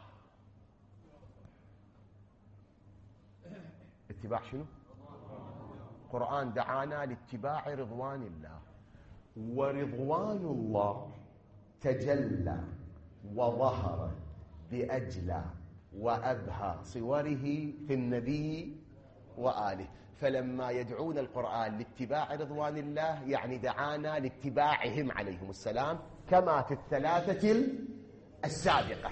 اتباع شنو؟ القرآن دعانا لاتباع رضوان الله. ورضوان الله تجلى وظهر بأجلى وأبهى صوره في النبي وآله. فلما يدعون القرآن لاتباع رضوان الله يعني دعانا لاتباعهم عليهم السلام، كما في الثلاثة السابقة.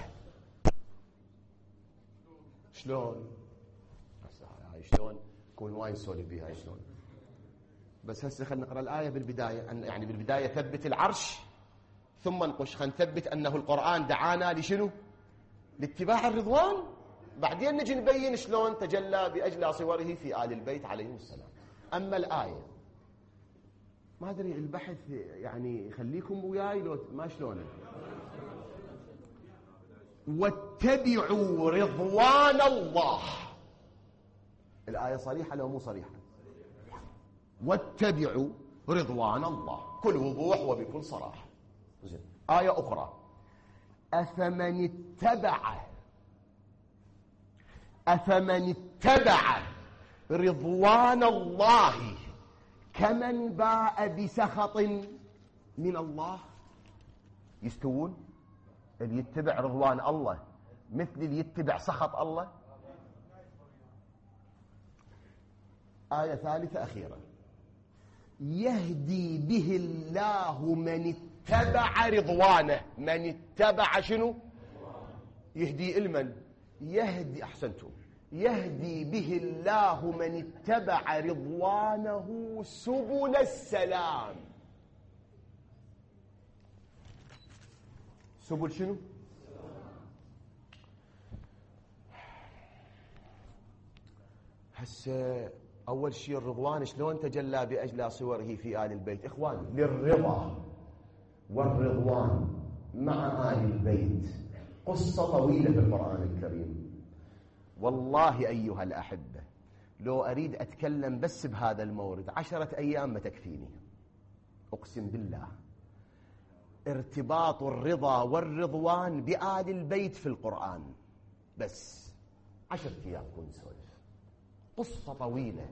شلون؟ هاي شلون؟ كون وايد نسولف بها. هاي شلون؟ بس هسه خلينا نقرأ الآية بالبداية. يعني بالبداية ثبت العرش، ثم نقش خلينا نثبت أنه القرآن دعانا لشنو؟ لاتباع الرضوان. بعدين نجي نبين شلون تجلى بأجلى صوره في آل البيت عليهم السلام. أما الآية ما أدري البحث يعني خليكم وياي لو ما شلونه. واتبعوا رضوان الله. الآية صريحة لو مو صريحة؟ واتبعوا رضوان الله، كل وضوح وبكل صراحة. زين. آية أخرى: أفمن اتبع رضوان الله كمن باء بسخط من الله يستوون؟ اللي يتبع رضوان الله مثل اللي يتبع سخط الله؟ آية ثالثة أخيرة: يهدي به الله من اتبع رضوانه. من اتبع شنو؟ يهدي المن؟ يهدي. أحسنتم. يهدي به الله من اتبع رضوانه سبل السلام. سبل شنو؟ هسه أول شيء الرضوان شلون تجلى بأجلى صوره في آل البيت؟ إخوان، للرضا والرضوان مع آل البيت قصة طويلة في القرآن الكريم. والله أيها الأحبة لو أريد أتكلم بس بهذا المورد 10 أيام ما تكفيني، أقسم بالله. ارتباط الرضا والرضوان بآل البيت في القرآن بس 10 أيام كون سولف. قصة طويلة،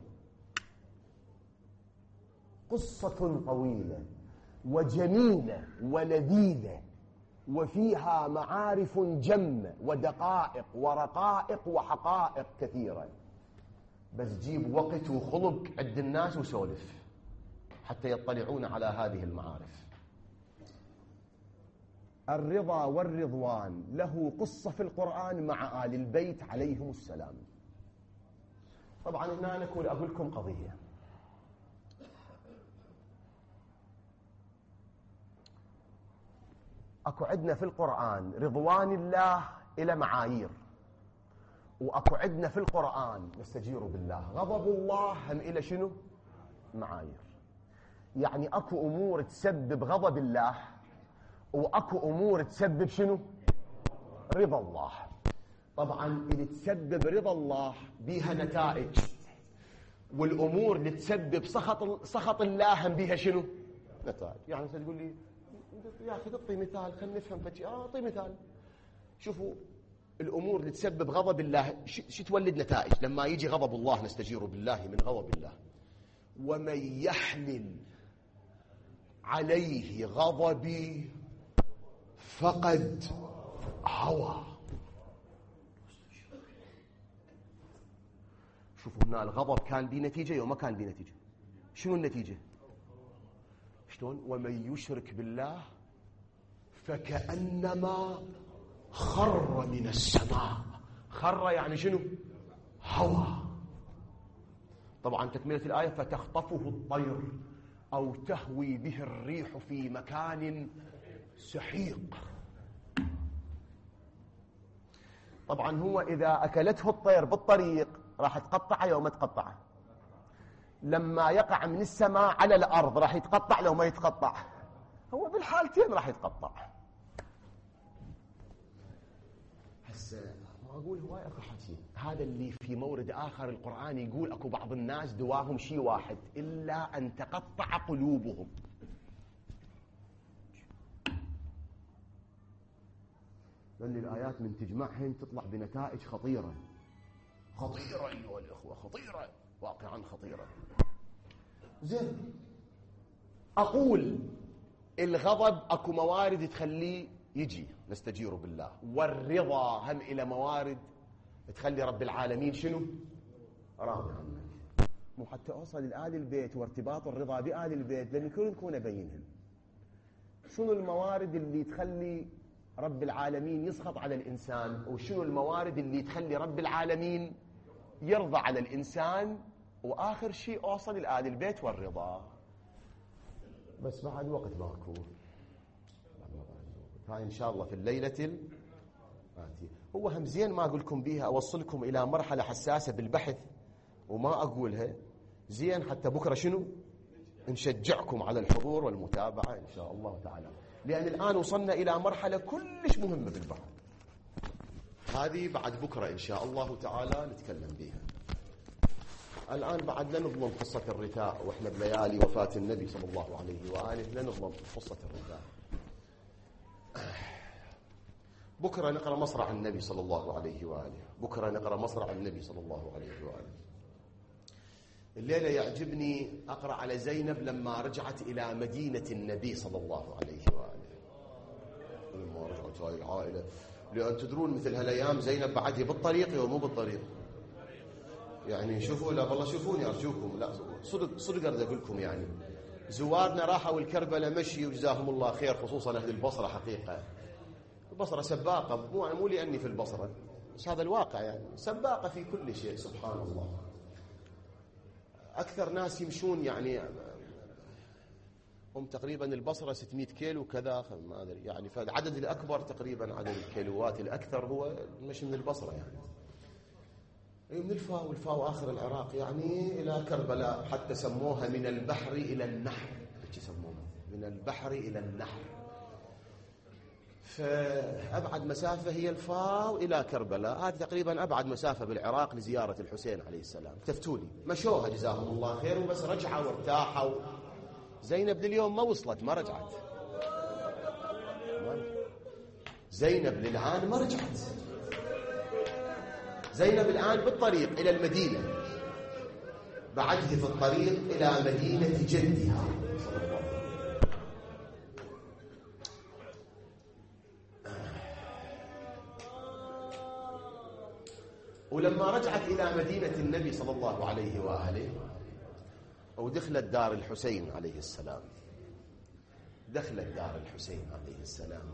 قصة طويلة وجميلة ولذيذة، وفيها معارف جمة ودقائق ورقائق وحقائق كثيرة. بس جيب وقت وخلق عند الناس وسولف حتى يطلعون على هذه المعارف. الرضا والرضوان له قصة في القرآن مع آل البيت عليهم السلام. طبعا هنا أنا أقول لكم قضية. أكو عندنا في القرآن رضوان الله إلى معايير، وأكو عندنا في القرآن نستجير بالله غضب الله هم إلى شنو؟ معايير. يعني أكو أمور تسبب غضب الله، وأكو أمور تسبب شنو؟ رضا الله. طبعا اللي تسبب رضا الله بيها نتائج، والأمور اللي تسبب سخط الله هم بيها شنو؟ نتائج. يعني تقول لي يا أخي تعطي مثال خلينا نفهم فشي. أعطي مثال. شوفوا الأمور اللي تسبب غضب الله شو تولد نتائج لما يجي غضب الله؟ نستجير بالله من غضب الله. ومن يحلل عليه غضبي فقد هوى. شوفوا هنا الغضب كان به نتيجة وما كان به نتيجة. شنو النتيجة؟ شلون؟ ومن يشرك بالله فكأنما خر من السماء. خر يعني شنو؟ هوى. طبعا تكملة الآية فتخطفه الطير أو تهوي به الريح في مكان سحيق. طبعا هو إذا أكلته الطير بالطريق راح تقطعه يوم ما تقطعه. لما يقع من السماء على الأرض راح يتقطع لو ما يتقطع. هو بالحالتين راح يتقطع. هسه ما أقول هواي أكو حكي. هذا اللي في مورد آخر القرآن يقول أكو بعض الناس دواهم شيء واحد إلا أن تقطع قلوبهم. لأن الآيات من تجمعهن تطلع بنتائج خطيرة. خطيرة أيها الأخوة، خطيرة، واقعا خطيرة. زين، أقول الغضب أكو موارد تخليه يجي نستجير بالله، والرضا هم إلى موارد تخلي رب العالمين شنو؟ راضي عنك. مو حتى أوصل لآل البيت وارتباط الرضا بآل البيت لأن كل نكون أبينهم. شنو الموارد اللي تخلي رب العالمين يسخط على الإنسان، وشنو الموارد اللي تخلي رب العالمين يرضى على الإنسان، وآخر شيء أوصل لآل البيت والرضا. بس بعد وقت ماكو. هاي إن شاء الله في الليلة الآتية. هو هم زين ما أقولكم بيها، أوصلكم إلى مرحلة حساسة بالبحث وما أقولها زين حتى بكرة شنو نشجعكم على الحضور والمتابعة إن شاء الله تعالى، لأن الآن وصلنا إلى مرحلة كلش مهمة بالبحث. هذه بعد بكرة إن شاء الله تعالى نتكلم بيها. الآن بعد لا نظلم قصة الرثاء، وإحنا بليالي وفاة النبي صلى الله عليه وآله لا نظلم قصة الرثاء. بكرة نقرأ مصرع النبي صلى الله عليه وآله، بكرة نقرأ مصرع النبي صلى الله عليه وآله. الليلة يعجبني أقرأ على زينب لما رجعت إلى مدينة النبي صلى الله عليه وآله. لما رجعت هاي العائلة، لأن تدرون مثل هالأيام زينب بعدها بالطريق ومو بالطريق. يعني شوفوا، لا والله شوفوني أرجوكم، لا صدق أريد أقول لكم، يعني زوارنا راحوا الكربلاء مشي وجزاهم الله خير، خصوصا أهل البصرة. حقيقة البصرة سباقة، مو لأني في البصرة، بس هذا الواقع، يعني سباقة في كل شيء سبحان الله. أكثر ناس يمشون يعني هم تقريبا البصرة 600 كيلو كذا، ما أدري يعني، فالعدد الأكبر تقريبا عدد الكيلوات الأكثر هو مش من البصرة يعني. من الفاو، والفاو آخر العراق يعني إلى كربلاء، حتى سموها من البحر إلى النحر، يسموها من البحر إلى النحر. فأبعد مسافة هي الفاو إلى كربلاء، هذه تقريبا أبعد مسافة بالعراق لزيارة الحسين عليه السلام. تفتولي مشوها جزاهم الله خير، وبس رجعوا وارتاحوا. زينب لليوم ما وصلت، ما رجعت. زينب للآن ما رجعت. زينب الآن بالطريق إلى المدينة، بعده في الطريق إلى مدينة جدها. ولما رجعت إلى مدينة النبي صلى الله عليه وآله ودخلت دار الحسين عليه السلام، دخلت دار الحسين عليه السلام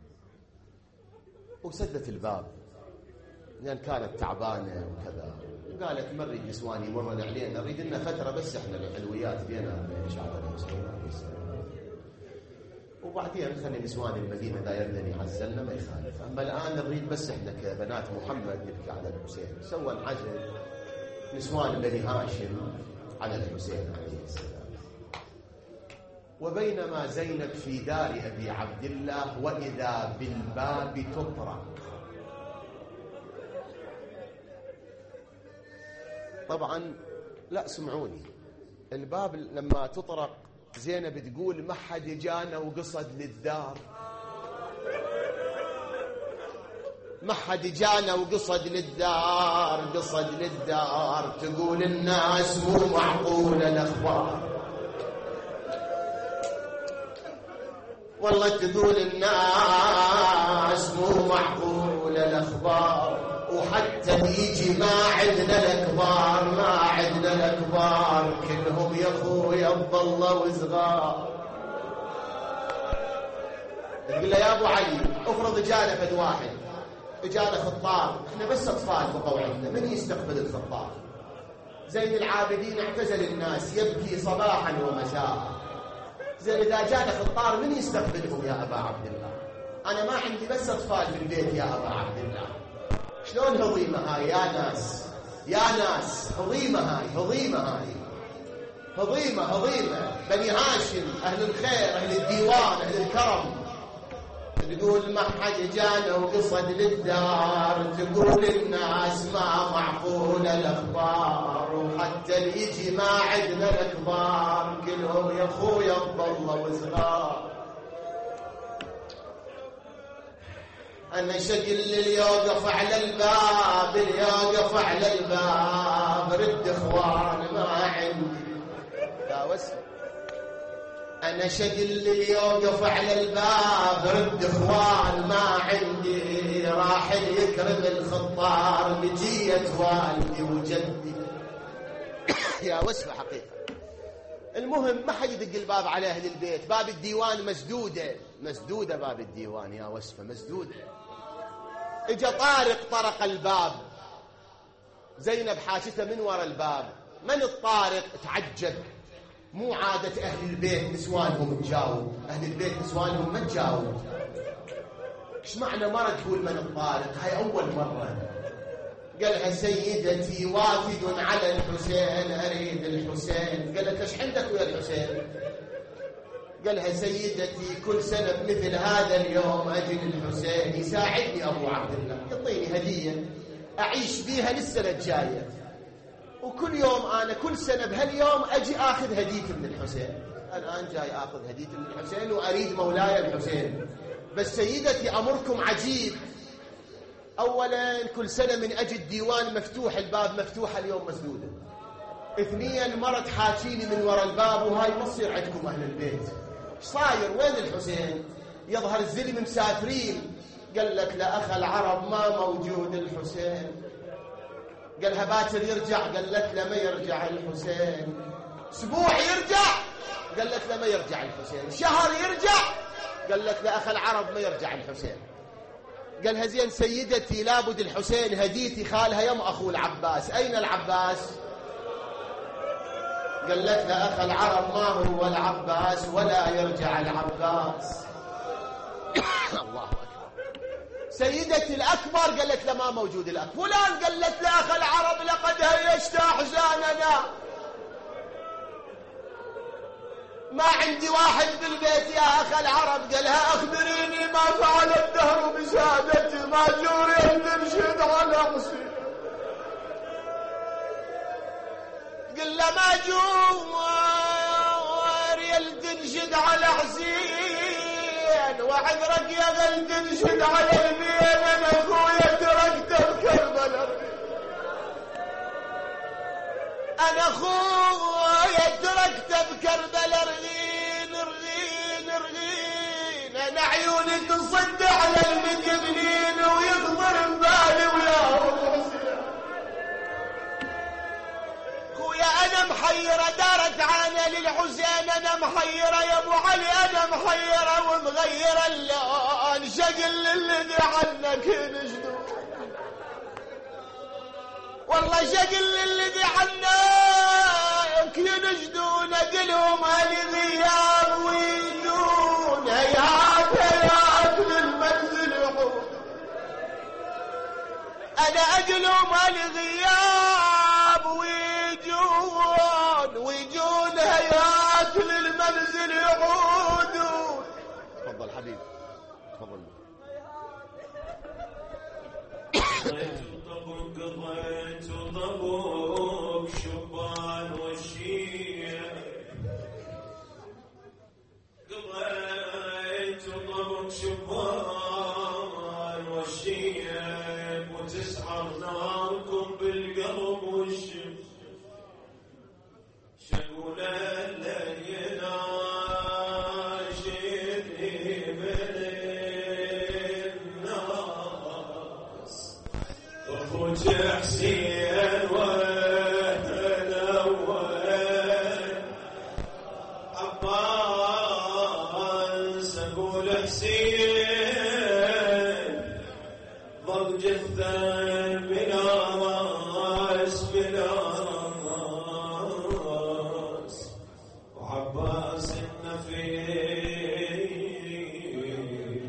وسدت الباب لأن كانت تعبانة وكذا، وقالت ما نريد نسوان يمرن علينا، نريد لنا فترة بس احنا الحلويات بينا وبين شعب الحسين عليه السلام، وبعدين خلي نسوان المدينة ذا يردني عزلنا ما يخالف، أما الآن نريد بس احنا كبنات محمد نبكي على الحسين. سوى العزل نسوان بني هاشم على الحسين عليه السلام. وبينما زينب في دار أبي عبد الله وإذا بالباب تطرق. طبعا لا سمعوني، الباب لما تطرق زينب تقول ما حد جانا وقصد للدار، ما حد جانا وقصد للدار، قصد للدار. تقول الناس مو معقولة الأخبار، والله تقول الناس مو معقولة الأخبار، وحتى يجي ما عندنا الأكبار، ما عندنا الأكبار كلهم يا أخويا بضلوا صغار. تقول له يا أبو علي افرض جانا فد واحد، جانا خطاب، احنا بس أطفال بقوعدنا، من يستقبل الخطاب؟ زين العابدين اعتزل الناس يبكي صباحا ومساء، زين إذا جانا خطار من يستقبلهم يا أبا عبد الله؟ أنا ما عندي بس أطفال في البيت يا أبا عبد الله. شلون هضيمة هاي يا ناس، يا ناس هضيمة هاي، هضيمة هاي، هضيمة هضيمة. بني هاشم أهل الخير، أهل الديوان، أهل الكرم. تقول ما حد جانا وقصد للدار، تقول الناس ما معقولة الأخبار، وحتى اللي يجي ما عندنا الأكبار كلهم يا أخويا بضلوا صغار. أنا شكل اللي يوقف على الباب، اللي يوقف على الباب رد إخوان ما عندي يا وسع. أنا شكل اللي يوقف على الباب رد إخوان ما عندي، راح يكرم الخطار بجية والدي وجدي يا وسع حقيقة. المهم ما حد يدق الباب على أهل البيت، باب الديوان مسدودة، مسدودة باب الديوان يا وسفة مسدودة. اجا طارق طرق الباب، زينب حاشته من وراء الباب، من الطارق؟ تعجب، مو عادة أهل البيت نسوانهم تجاوب، أهل البيت نسوانهم ما تجاوب. ايش معنى مرة تقول من الطارق؟ هاي أول مرة. قالها سيدتي وافد على الحسين أريد الحسين. قالت ايش عندك ويا الحسين؟ قالها سيدتي كل سنة مثل هذا اليوم أجي الحسين يساعدني أبو عبد الله، يعطيني هدية أعيش بيها للسنة الجاية، وكل يوم أنا كل سنة بهاليوم أجي أخذ هديتي من الحسين. الآن جاي أخذ هديتي من الحسين وأريد مولاي الحسين. بس سيدتي أمركم عجيب، أولا كل سنة من أجل الديوان مفتوح، الباب مفتوح، اليوم مسدودة. اثنين مرة تحاكيني من وراء الباب، وهاي ما تصير عندكم أهل البيت. ايش صاير؟ وين الحسين؟ يظهر الزلم مسافرين. قالت لا أخ العرب ما موجود الحسين. قالها باكر يرجع، قالت له ما يرجع الحسين. اسبوع يرجع، قالت له ما يرجع الحسين. شهر يرجع، قالت لا أخ العرب ما يرجع الحسين. قالها زين سيدتي لابد الحسين هديتي خالها يم أخو العباس، أين العباس؟ قالت له أخ العرب ما هو العباس ولا يرجع العباس. الله أكبر. سيدتي الأكبر قالت له ما موجود الأكبر. فلان قالت له أخ العرب لقد هيشت أحزاننا، ما عندي واحد بالبيت يا أخ العرب. قالها أخبريني ما فعل الدهر بسادتي، ما جوري تنشد على حسين. قل له ما جوري تنشد على حسين، وعذرك يا غل تنشد على البين. أنا أخويا تركته بكربلاء، أنا أخويا تركته بكربلاء. رغين رغين رغين، أنا عيوني تصد على المقبلين ويخضر ببالي ويا حسين. خويا أنا محيرة دارت عانا للحسين، أنا محيرة يا أبو علي، أنا محيرة ومغيرة اللون. شقل الذي عنك نجدو، والله شقل الذي عنك ينجدون. قلهم هالغياب ويدون، هيهات هيهات للمنزل يعود. أنا أقلهم هالغياب ويجون هيهات للمنزل يعودون. تفضل حبيبي تفضل. قضيت ضبوك شبان والشيع، قضيت ضبوك شبان والشيع، وتسعر ناركم بالقلب والشب. شقول الليل ناشدني من الناس، وأخوك حسين والأول عباس. أقول حسين ضل جثة بلا راس بلا راس، وعباس النفير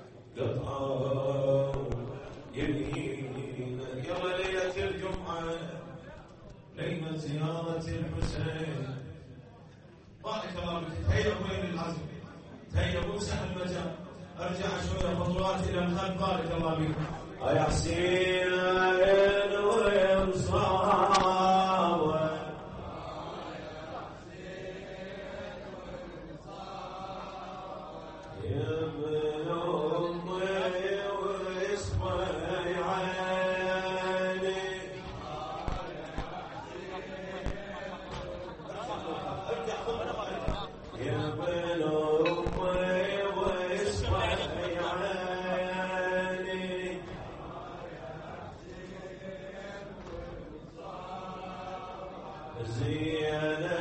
قطعه يمينه. يلا ليلة الجمعة ليلة زيارة الحسين. بارك الله بك. تهيئوا وين العزم، تهيئوا امسح المجال، ارجع شوية خطوات الى الخلف. بارك الله بك يا حسين وين صاوى. يا ابن امي واصبع عيني، يا ابن امي واصبع عيني. زينة